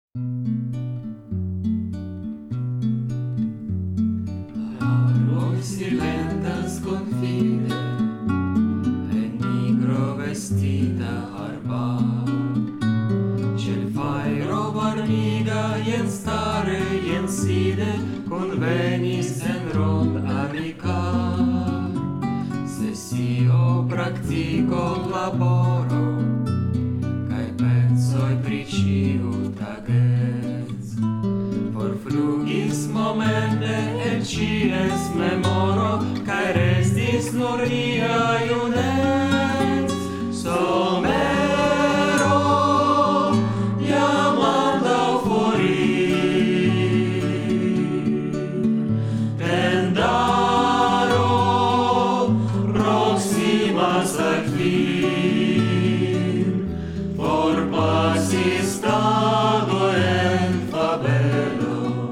Silenta sconfide e nigro vestita arba cel fai robarmiga jen stare jen side convenis en rond amica sesio practico laboro kai pensoi pri ciu tagez forflugis momente el cies memoro kai restis nur nia iunez somero iamanda forir tendaro proximas al fin forpasis tago en fabelo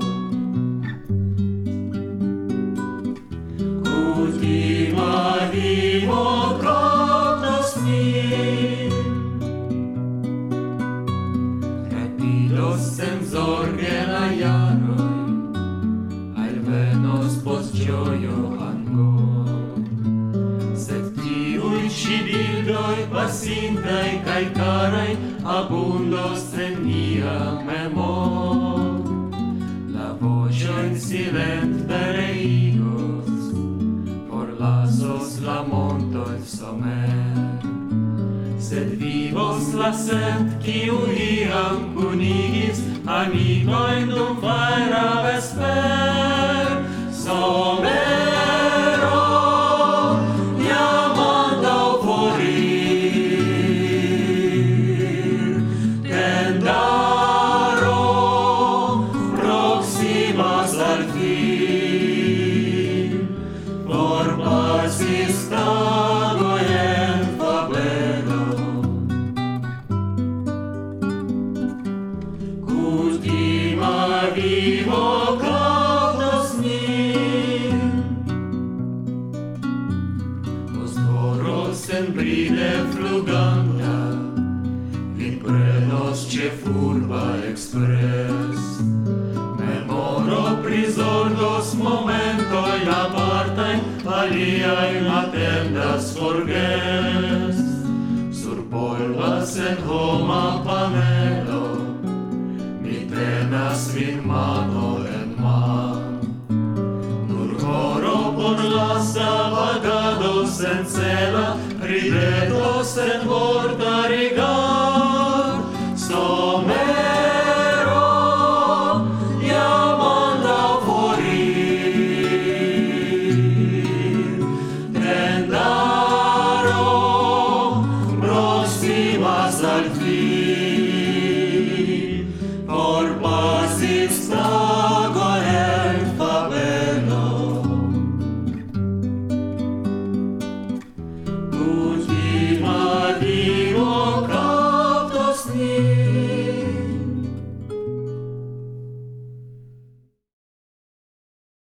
ultima vivo coptos nin rapidos senzorge la jaroi alvenos post gioio angor sed tiui ci bildoi pasintai kai carai abundos en nia memor la voce in silent pereigos forlasos la monto el somer sed vivos la sent kiu iam kunigis amicoi dum faera vesper somero iamanda forir tendaro proximas al fin forpasis tago en fabelo ultima vivo coptos nin post horo senbride fluganta vin prenos ce furba express memoro prizorgos momentoi apartai aliai attendas forges sur polva sen homa panelo mi tenas vin mano en man nur horo por lasta vagado sen cela rideto sen vorta rigard somero iamanda forir tendaro proximas al fin forpasis